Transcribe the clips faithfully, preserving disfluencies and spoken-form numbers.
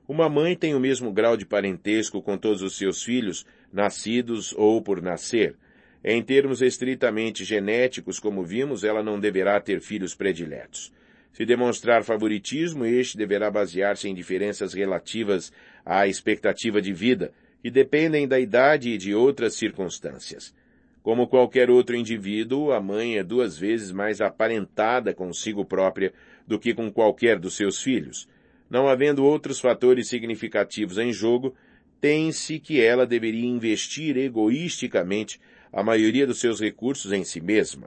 Uma mãe tem o mesmo grau de parentesco com todos os seus filhos, nascidos ou por nascer. Em termos estritamente genéticos, como vimos, ela não deverá ter filhos prediletos. Se demonstrar favoritismo, este deverá basear-se em diferenças relativas à expectativa de vida, que dependem da idade e de outras circunstâncias. Como qualquer outro indivíduo, a mãe é duas vezes mais aparentada consigo própria do que com qualquer dos seus filhos. Não havendo outros fatores significativos em jogo, tem-se que ela deveria investir egoisticamente a maioria dos seus recursos em si mesma.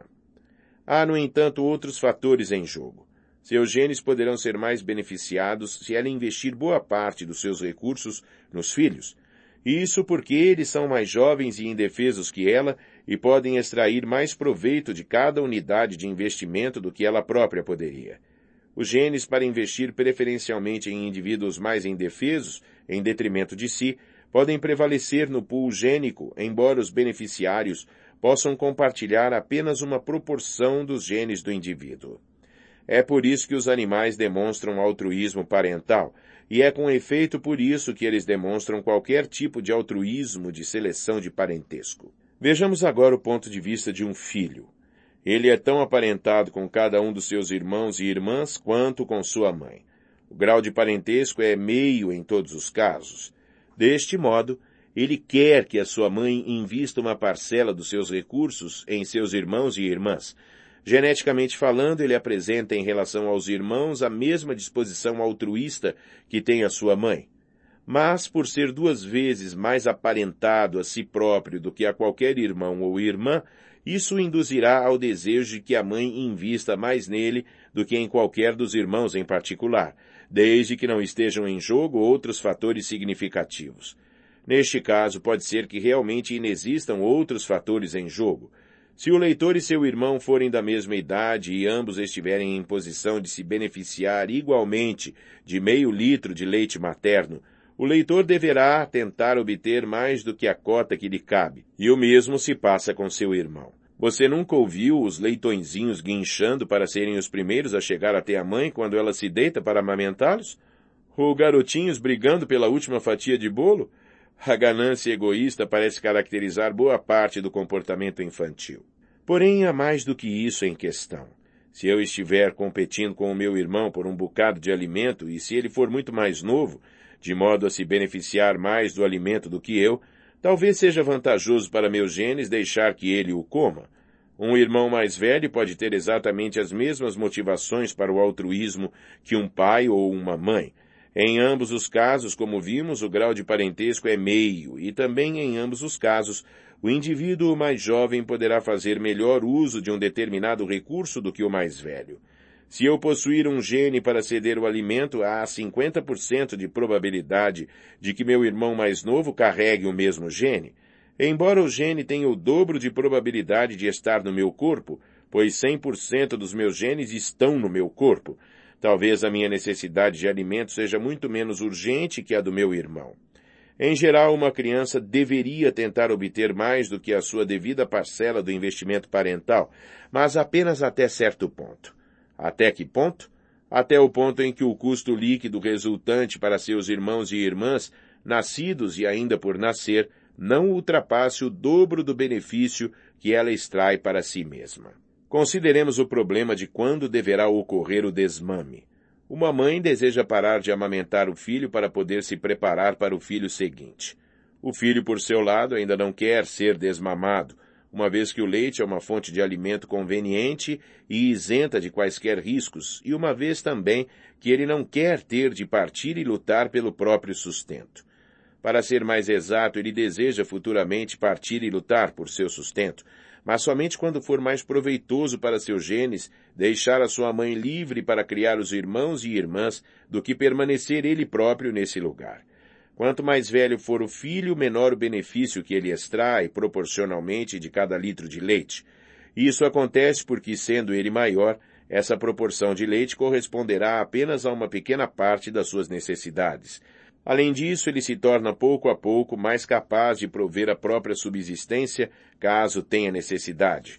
Há, no entanto, outros fatores em jogo. Seus genes poderão ser mais beneficiados se ela investir boa parte dos seus recursos nos filhos. Isso porque eles são mais jovens e indefesos que ela e podem extrair mais proveito de cada unidade de investimento do que ela própria poderia. Os genes para investir preferencialmente em indivíduos mais indefesos, em detrimento de si, podem prevalecer no pool gênico, embora os beneficiários possam compartilhar apenas uma proporção dos genes do indivíduo. É por isso que os animais demonstram altruísmo parental, e é com efeito por isso que eles demonstram qualquer tipo de altruísmo de seleção de parentesco. Vejamos agora o ponto de vista de um filho. Ele é tão aparentado com cada um dos seus irmãos e irmãs quanto com sua mãe. O grau de parentesco é meio em todos os casos. Deste modo, ele quer que a sua mãe invista uma parcela dos seus recursos em seus irmãos e irmãs. Geneticamente falando, ele apresenta em relação aos irmãos a mesma disposição altruísta que tem a sua mãe. Mas, por ser duas vezes mais aparentado a si próprio do que a qualquer irmão ou irmã, isso induzirá ao desejo de que a mãe invista mais nele do que em qualquer dos irmãos em particular, desde que não estejam em jogo outros fatores significativos. Neste caso, pode ser que realmente inexistam outros fatores em jogo. Se o leitor e seu irmão forem da mesma idade e ambos estiverem em posição de se beneficiar igualmente de meio litro de leite materno, o leitor deverá tentar obter mais do que a cota que lhe cabe, e o mesmo se passa com seu irmão. Você nunca ouviu os leitõezinhos guinchando para serem os primeiros a chegar até a mãe quando ela se deita para amamentá-los? Ou garotinhos brigando pela última fatia de bolo? A ganância egoísta parece caracterizar boa parte do comportamento infantil. Porém, há mais do que isso em questão. Se eu estiver competindo com o meu irmão por um bocado de alimento e se ele for muito mais novo, de modo a se beneficiar mais do alimento do que eu, talvez seja vantajoso para meus genes deixar que ele o coma. Um irmão mais velho pode ter exatamente as mesmas motivações para o altruísmo que um pai ou uma mãe. Em ambos os casos, como vimos, o grau de parentesco é meio, e também em ambos os casos, o indivíduo mais jovem poderá fazer melhor uso de um determinado recurso do que o mais velho. Se eu possuir um gene para ceder o alimento, há cinquenta por cento de probabilidade de que meu irmão mais novo carregue o mesmo gene. Embora o gene tenha o dobro de probabilidade de estar no meu corpo, pois cem por cento dos meus genes estão no meu corpo, talvez a minha necessidade de alimento seja muito menos urgente que a do meu irmão. Em geral, uma criança deveria tentar obter mais do que a sua devida parcela do investimento parental, mas apenas até certo ponto. Até que ponto? Até o ponto em que o custo líquido resultante para seus irmãos e irmãs, nascidos e ainda por nascer, não ultrapasse o dobro do benefício que ela extrai para si mesma. Consideremos o problema de quando deverá ocorrer o desmame. Uma mãe deseja parar de amamentar o filho para poder se preparar para o filho seguinte. O filho, por seu lado, ainda não quer ser desmamado, uma vez que o leite é uma fonte de alimento conveniente e isenta de quaisquer riscos, e uma vez também que ele não quer ter de partir e lutar pelo próprio sustento. Para ser mais exato, ele deseja futuramente partir e lutar por seu sustento, mas somente quando for mais proveitoso para seus genes deixar a sua mãe livre para criar os irmãos e irmãs do que permanecer ele próprio nesse lugar. Quanto mais velho for o filho, menor o benefício que ele extrai proporcionalmente de cada litro de leite. Isso acontece porque, sendo ele maior, essa proporção de leite corresponderá apenas a uma pequena parte das suas necessidades. Além disso, ele se torna pouco a pouco mais capaz de prover a própria subsistência, caso tenha necessidade.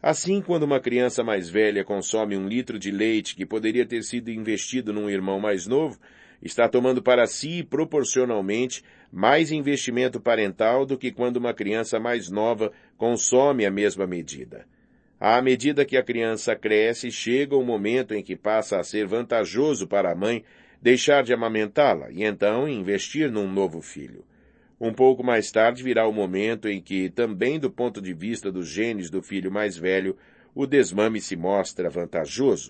Assim, quando uma criança mais velha consome um litro de leite que poderia ter sido investido num irmão mais novo, está tomando para si, proporcionalmente, mais investimento parental do que quando uma criança mais nova consome a mesma medida. À medida que a criança cresce, chega o momento em que passa a ser vantajoso para a mãe deixar de amamentá-la e então investir num novo filho. Um pouco mais tarde virá o momento em que, também do ponto de vista dos genes do filho mais velho, o desmame se mostra vantajoso.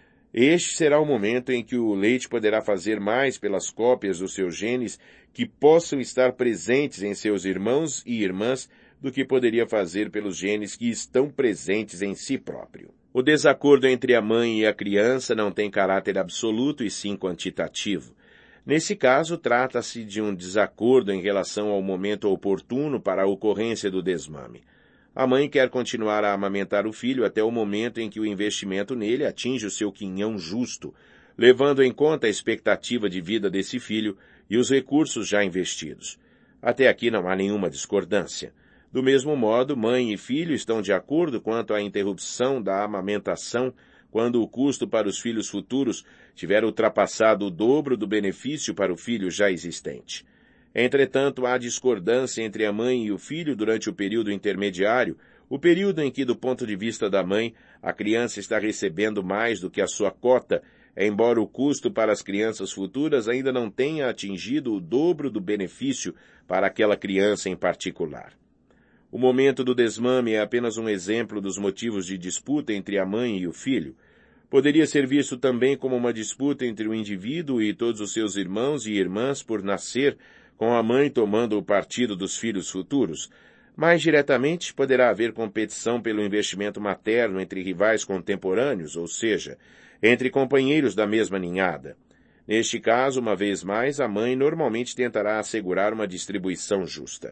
Este será o momento em que o leite poderá fazer mais pelas cópias dos seus genes que possam estar presentes em seus irmãos e irmãs do que poderia fazer pelos genes que estão presentes em si próprio. O desacordo entre a mãe e a criança não tem caráter absoluto e sim quantitativo. Nesse caso, trata-se de um desacordo em relação ao momento oportuno para a ocorrência do desmame. A mãe quer continuar a amamentar o filho até o momento em que o investimento nele atinge o seu quinhão justo, levando em conta a expectativa de vida desse filho e os recursos já investidos. Até aqui não há nenhuma discordância. Do mesmo modo, mãe e filho estão de acordo quanto à interrupção da amamentação quando o custo para os filhos futuros tiver ultrapassado o dobro do benefício para o filho já existente. Entretanto, há discordância entre a mãe e o filho durante o período intermediário, o período em que, do ponto de vista da mãe, a criança está recebendo mais do que a sua cota, embora o custo para as crianças futuras ainda não tenha atingido o dobro do benefício para aquela criança em particular. O momento do desmame é apenas um exemplo dos motivos de disputa entre a mãe e o filho. Poderia ser visto também como uma disputa entre o indivíduo e todos os seus irmãos e irmãs por nascer, com a mãe tomando o partido dos filhos futuros. Mais diretamente, poderá haver competição pelo investimento materno entre rivais contemporâneos, ou seja, entre companheiros da mesma ninhada. Neste caso, uma vez mais, a mãe normalmente tentará assegurar uma distribuição justa.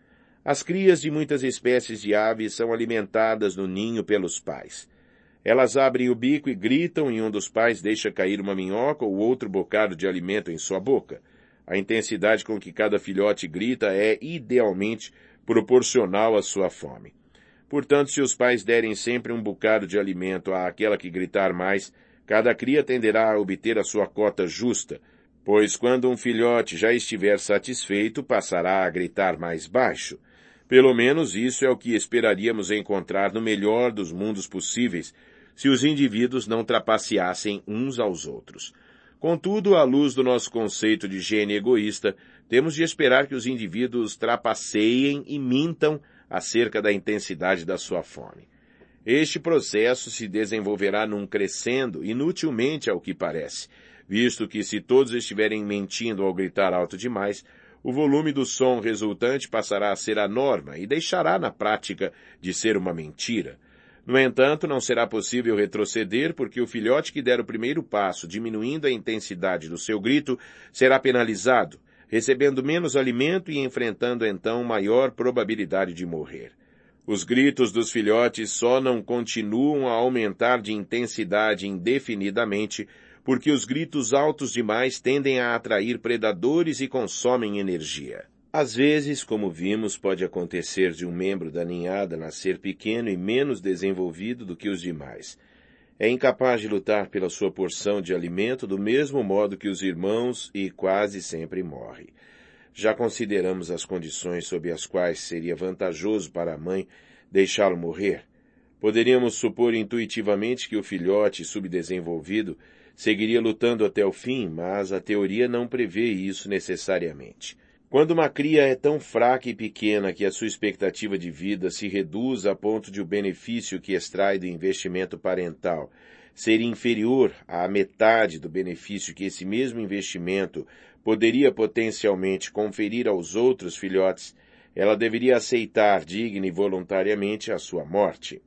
As crias de muitas espécies de aves são alimentadas no ninho pelos pais. Elas abrem o bico e gritam e um dos pais deixa cair uma minhoca ou outro bocado de alimento em sua boca. A intensidade com que cada filhote grita é, idealmente, proporcional à sua fome. Portanto, se os pais derem sempre um bocado de alimento àquela que gritar mais, cada cria tenderá a obter a sua cota justa, pois quando um filhote já estiver satisfeito, passará a gritar mais baixo. Pelo menos isso é o que esperaríamos encontrar no melhor dos mundos possíveis, se os indivíduos não trapaceassem uns aos outros. Contudo, à luz do nosso conceito de gene egoísta, temos de esperar que os indivíduos trapaceiem e mintam acerca da intensidade da sua fome. Este processo se desenvolverá num crescendo, inutilmente ao que parece, visto que se todos estiverem mentindo ao gritar alto demais, o volume do som resultante passará a ser a norma e deixará na prática de ser uma mentira. No entanto, não será possível retroceder porque o filhote que der o primeiro passo diminuindo a intensidade do seu grito será penalizado, recebendo menos alimento e enfrentando então maior probabilidade de morrer. Os gritos dos filhotes só não continuam a aumentar de intensidade indefinidamente porque os gritos altos demais tendem a atrair predadores e consomem energia. Às vezes, como vimos, pode acontecer de um membro da ninhada nascer pequeno e menos desenvolvido do que os demais. É incapaz de lutar pela sua porção de alimento do mesmo modo que os irmãos e quase sempre morre. Já consideramos as condições sob as quais seria vantajoso para a mãe deixá-lo morrer. Poderíamos supor intuitivamente que o filhote subdesenvolvido seguiria lutando até o fim, mas a teoria não prevê isso necessariamente. Quando uma cria é tão fraca e pequena que a sua expectativa de vida se reduz a ponto de o benefício que extrai do investimento parental ser inferior à metade do benefício que esse mesmo investimento poderia potencialmente conferir aos outros filhotes, ela deveria aceitar digna e voluntariamente a sua morte.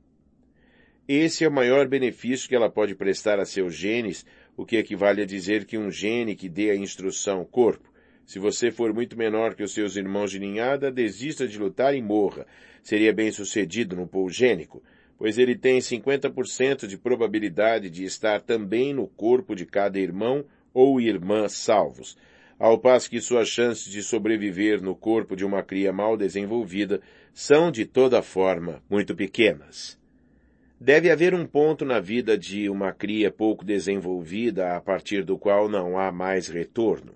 Esse é o maior benefício que ela pode prestar a seus genes, o que equivale a dizer que um gene que dê a instrução corpo. Se você for muito menor que os seus irmãos de ninhada, desista de lutar e morra. Seria bem-sucedido no pool gênico, pois ele tem cinquenta por cento de probabilidade de estar também no corpo de cada irmão ou irmã salvos, ao passo que suas chances de sobreviver no corpo de uma cria mal desenvolvida são, de toda forma, muito pequenas. Deve haver um ponto na vida de uma cria pouco desenvolvida a partir do qual não há mais retorno.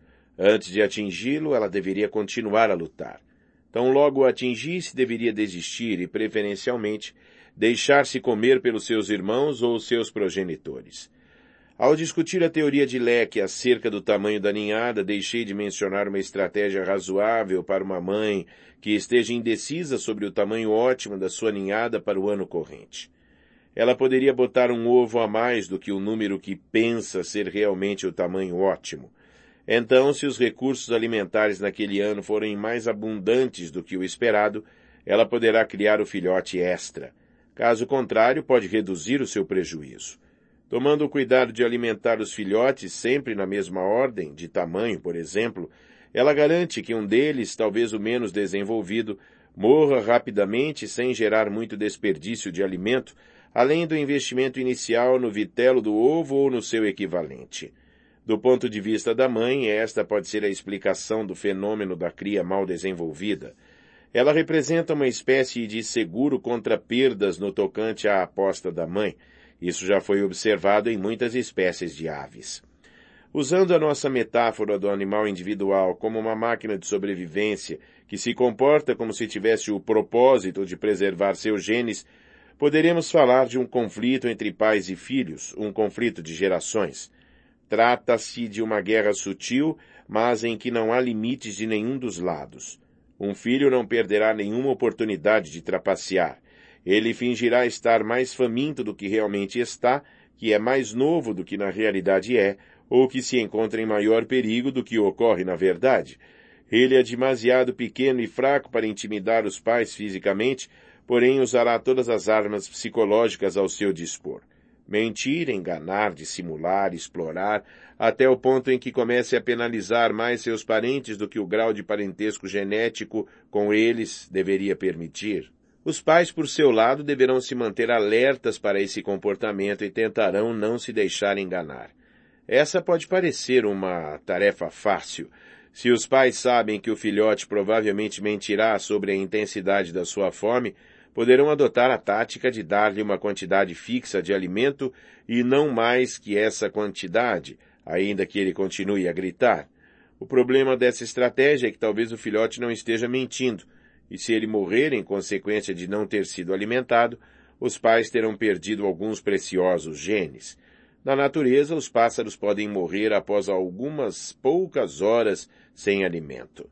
Antes de atingi-lo, ela deveria continuar a lutar. Tão logo o atingisse, deveria desistir e, preferencialmente, deixar-se comer pelos seus irmãos ou seus progenitores. Ao discutir a teoria de Leque acerca do tamanho da ninhada, deixei de mencionar uma estratégia razoável para uma mãe que esteja indecisa sobre o tamanho ótimo da sua ninhada para o ano corrente. Ela poderia botar um ovo a mais do que o número que pensa ser realmente o tamanho ótimo. Então, se os recursos alimentares naquele ano forem mais abundantes do que o esperado, ela poderá criar o filhote extra. Caso contrário, pode reduzir o seu prejuízo. Tomando o cuidado de alimentar os filhotes sempre na mesma ordem, de tamanho, por exemplo, ela garante que um deles, talvez o menos desenvolvido, morra rapidamente sem gerar muito desperdício de alimento, além do investimento inicial no vitelo do ovo ou no seu equivalente. Do ponto de vista da mãe, esta pode ser a explicação do fenômeno da cria mal desenvolvida. Ela representa uma espécie de seguro contra perdas no tocante à aposta da mãe. Isso já foi observado em muitas espécies de aves. Usando a nossa metáfora do animal individual como uma máquina de sobrevivência que se comporta como se tivesse o propósito de preservar seus genes, poderemos falar de um conflito entre pais e filhos, um conflito de gerações. Trata-se de uma guerra sutil, mas em que não há limites de nenhum dos lados. Um filho não perderá nenhuma oportunidade de trapacear. Ele fingirá estar mais faminto do que realmente está, que é mais novo do que na realidade é, ou que se encontra em maior perigo do que ocorre na verdade. Ele é demasiado pequeno e fraco para intimidar os pais fisicamente, porém usará todas as armas psicológicas ao seu dispor. Mentir, enganar, dissimular, explorar, até o ponto em que comece a penalizar mais seus parentes do que o grau de parentesco genético com eles deveria permitir. Os pais, por seu lado, deverão se manter alertas para esse comportamento e tentarão não se deixar enganar. Essa pode parecer uma tarefa fácil. Se os pais sabem que o filhote provavelmente mentirá sobre a intensidade da sua fome, poderão adotar a tática de dar-lhe uma quantidade fixa de alimento e não mais que essa quantidade, ainda que ele continue a gritar. O problema dessa estratégia é que talvez o filhote não esteja mentindo, e se ele morrer em consequência de não ter sido alimentado, os pais terão perdido alguns preciosos genes. Na natureza, os pássaros podem morrer após algumas poucas horas sem alimento.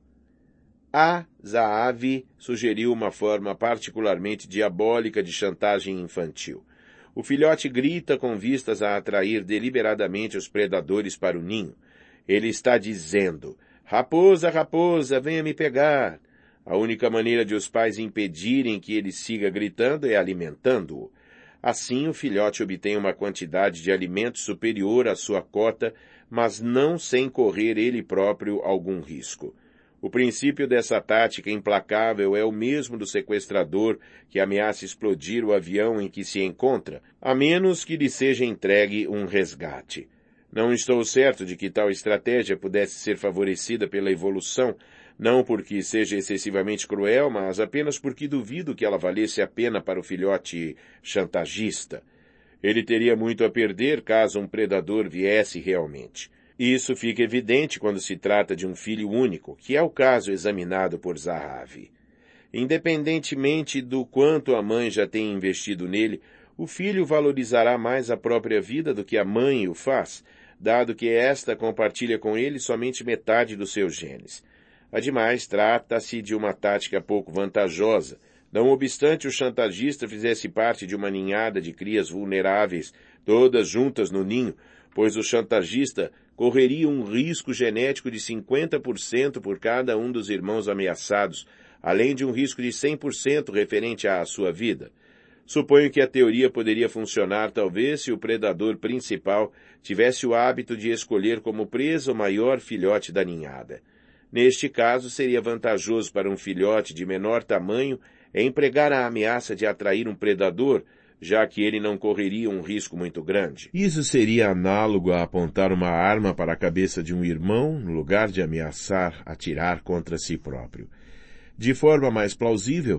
A. Zahavi sugeriu uma forma particularmente diabólica de chantagem infantil. O filhote grita com vistas a atrair deliberadamente os predadores para o ninho. Ele está dizendo, raposa, raposa, venha me pegar. A única maneira de os pais impedirem que ele siga gritando é alimentando-o. Assim, o filhote obtém uma quantidade de alimento superior à sua cota, mas não sem correr ele próprio algum risco. O princípio dessa tática implacável é o mesmo do sequestrador que ameaça explodir o avião em que se encontra, a menos que lhe seja entregue um resgate. Não estou certo de que tal estratégia pudesse ser favorecida pela evolução, não porque seja excessivamente cruel, mas apenas porque duvido que ela valesse a pena para o filhote chantagista. Ele teria muito a perder caso um predador viesse realmente. Isso fica evidente quando se trata de um filho único, que é o caso examinado por Zahavi. Independentemente do quanto a mãe já tenha investido nele, o filho valorizará mais a própria vida do que a mãe o faz, dado que esta compartilha com ele somente metade dos seus genes. Ademais, trata-se de uma tática pouco vantajosa. Não obstante o chantagista fizesse parte de uma ninhada de crias vulneráveis, todas juntas no ninho, pois o chantagista correria um risco genético de cinquenta por cento por cada um dos irmãos ameaçados, além de um risco de cem por cento referente à sua vida. Suponho que a teoria poderia funcionar talvez se o predador principal tivesse o hábito de escolher como presa o maior filhote da ninhada. Neste caso, seria vantajoso para um filhote de menor tamanho empregar a ameaça de atrair um predador, já que ele não correria um risco muito grande. Isso seria análogo a apontar uma arma para a cabeça de um irmão, no lugar de ameaçar atirar contra si próprio. De forma mais plausível,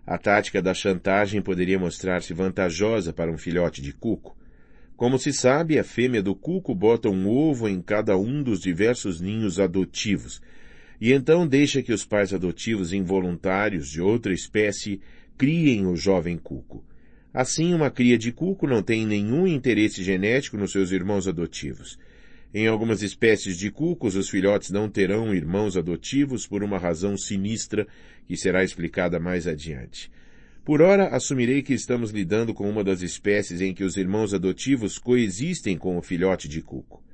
A tática da chantagem poderia mostrar-se vantajosa para um filhote de cuco. Como se sabe, a fêmea do cuco bota um ovo em cada um dos diversos ninhos adotivos, e então deixa que os pais adotivos involuntários de outra espécie criem o jovem cuco. Assim, uma cria de cuco não tem nenhum interesse genético nos seus irmãos adotivos. Em algumas espécies de cucos, os filhotes não terão irmãos adotivos por uma razão sinistra que será explicada mais adiante. Por ora, assumirei que estamos lidando com uma das espécies em que os irmãos adotivos coexistem com o filhote de cuco.